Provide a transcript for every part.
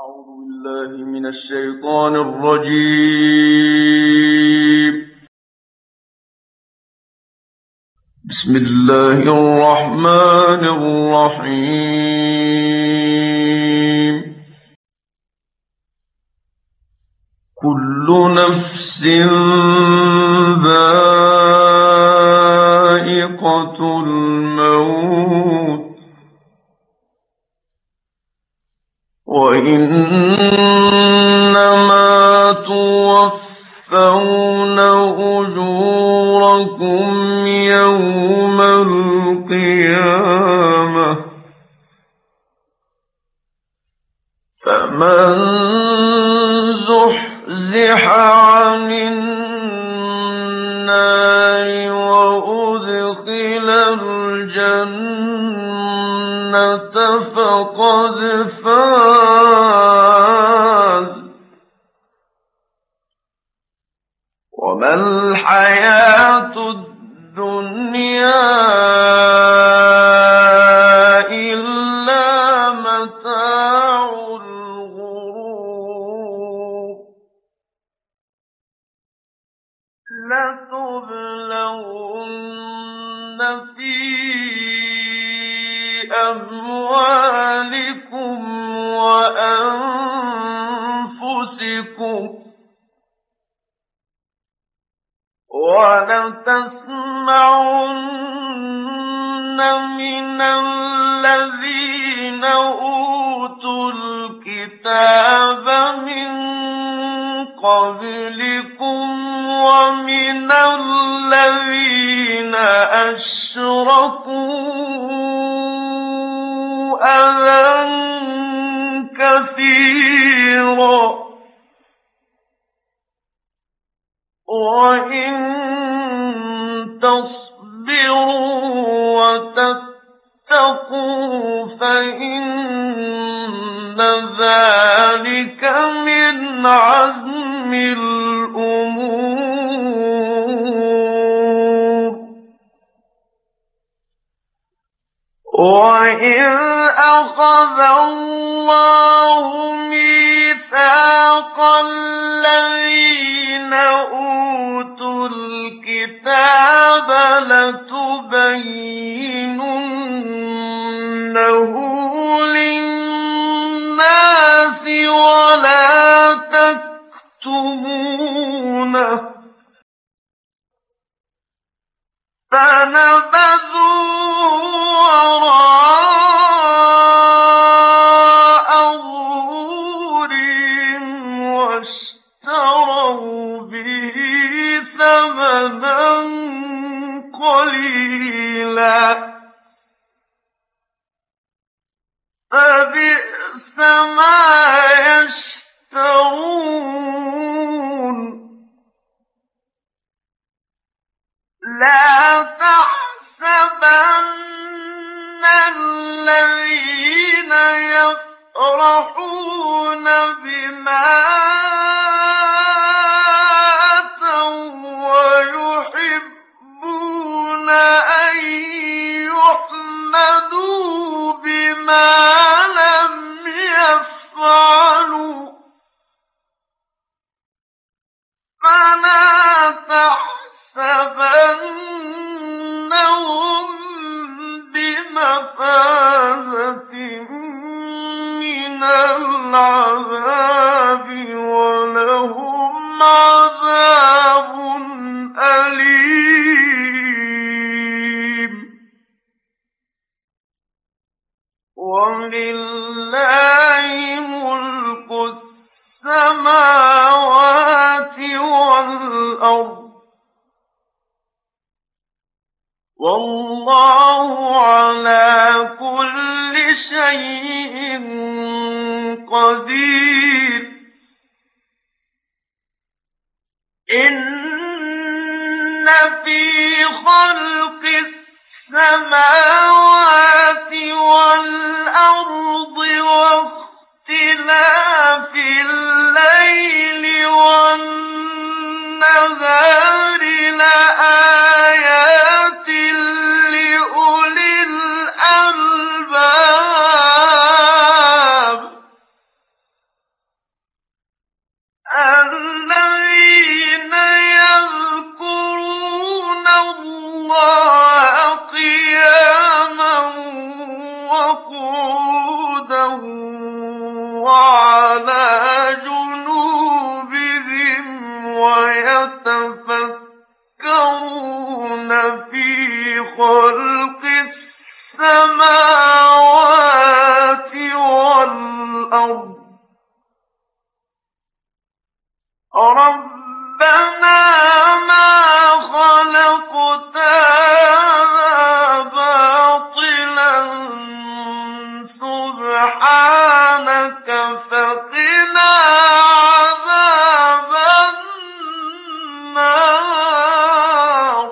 أعوذ بالله من الشيطان الرجيم. بسم الله الرحمن الرحيم. كل نفس ذائقة الموت وإنما توفون أجوركم يوم القيامة فمن زحزح عن النار وأدخل الجنة فقد فاز وما الحياة الدنيا إلا متاع الغرور لتبلون في أموالكم وأنفسكم ولتسمعن من الذين أوتوا الكتاب من قبلكم ومن الذين أشركوا أذى كثيرا وإن تصبروا وتتقوا فإن ذلك من عزم الأمور وإذ أخذ الله ميثاق الذين أوتوا الكتاب لتبيننه للناس ولا تكتمونه فنبذوه وراء ظهورهم واشتروا به ثمنا قليلا فبئس ما يشترون لا تحسبن الذين يفرحون بما آتوا ويحبون أن يحمدوا بما لم يفعلوا فلا تحسبنهم بمفازة من العذاب ولهم عذاب أليم ولله ملك السماوات والأرض والله على كل شيء قدير إن في خلق السماوات والأرض واختلاف الليل والنهار لآيات لأولي الألباب الذين يذكرون الله قياما وقعودا وعلى جنوبهم ويتفكرون في خلق السماوات والأرض ربنا ما خلقت هذا باطلا سبحانك فقنا عذاب النار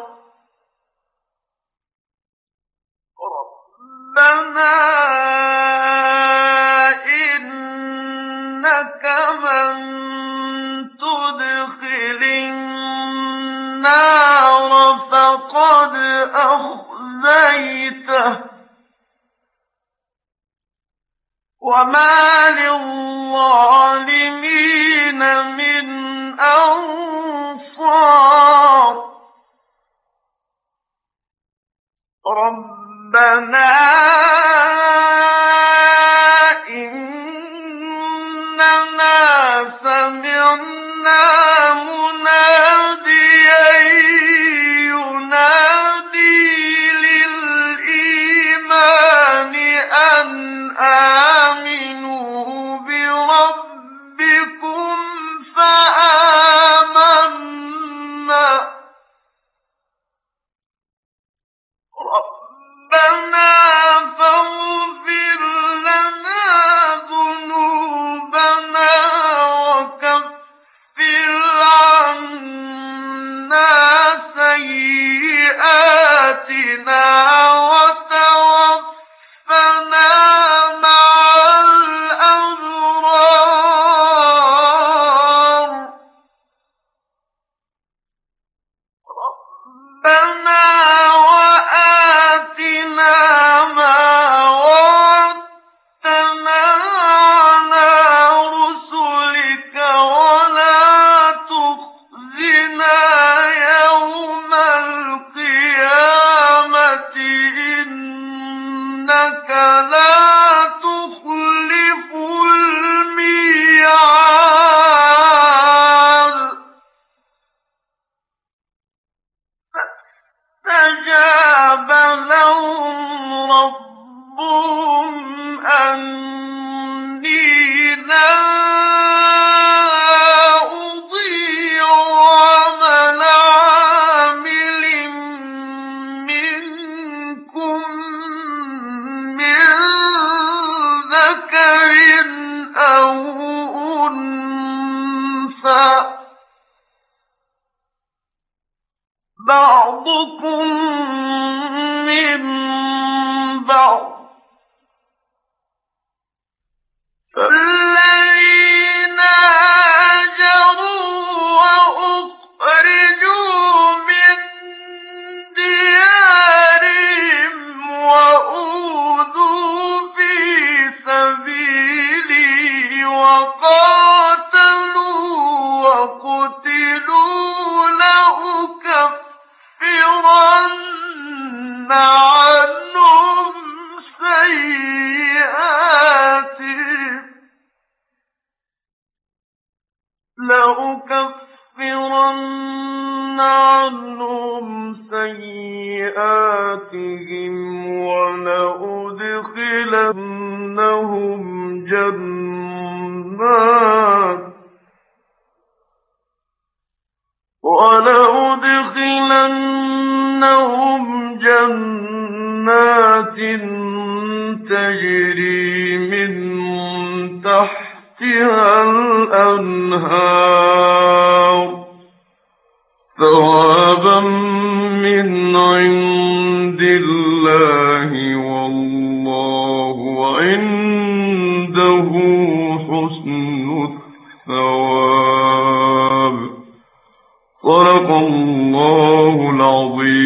ربنا إنك من تدخل النار فقد أخزيته وما للظالمين من أنصار ربنا إننا سمعنا مناديا ينادي للإيمان أن آمنوا بربكم فآمنا ربنا فاغفر لنا ذنوبنا وكفر عنا سيئاتنا وتوفنا مع الأبرار ربنا وآتنا ما وعدتنا على رسلك ولا تخزنا يوم القيامة إنك لا تخلف الميعاد فاستجاب لهم ربهم أني لا أضيع عمل عامل منكم من ذكر أو أنثى بعضكم من بعض فالذين هاجروا وأخرجوا من ديارهم وأوذوا في سبيلي وقاتلوا وقتلوا لأكفرن عنهم سيئاتهم ولأدخلنهم جنات تجري من تحتها الأنهار ثوابا من عند الله والله عنده حسن الثواب. صدق الله العظيم.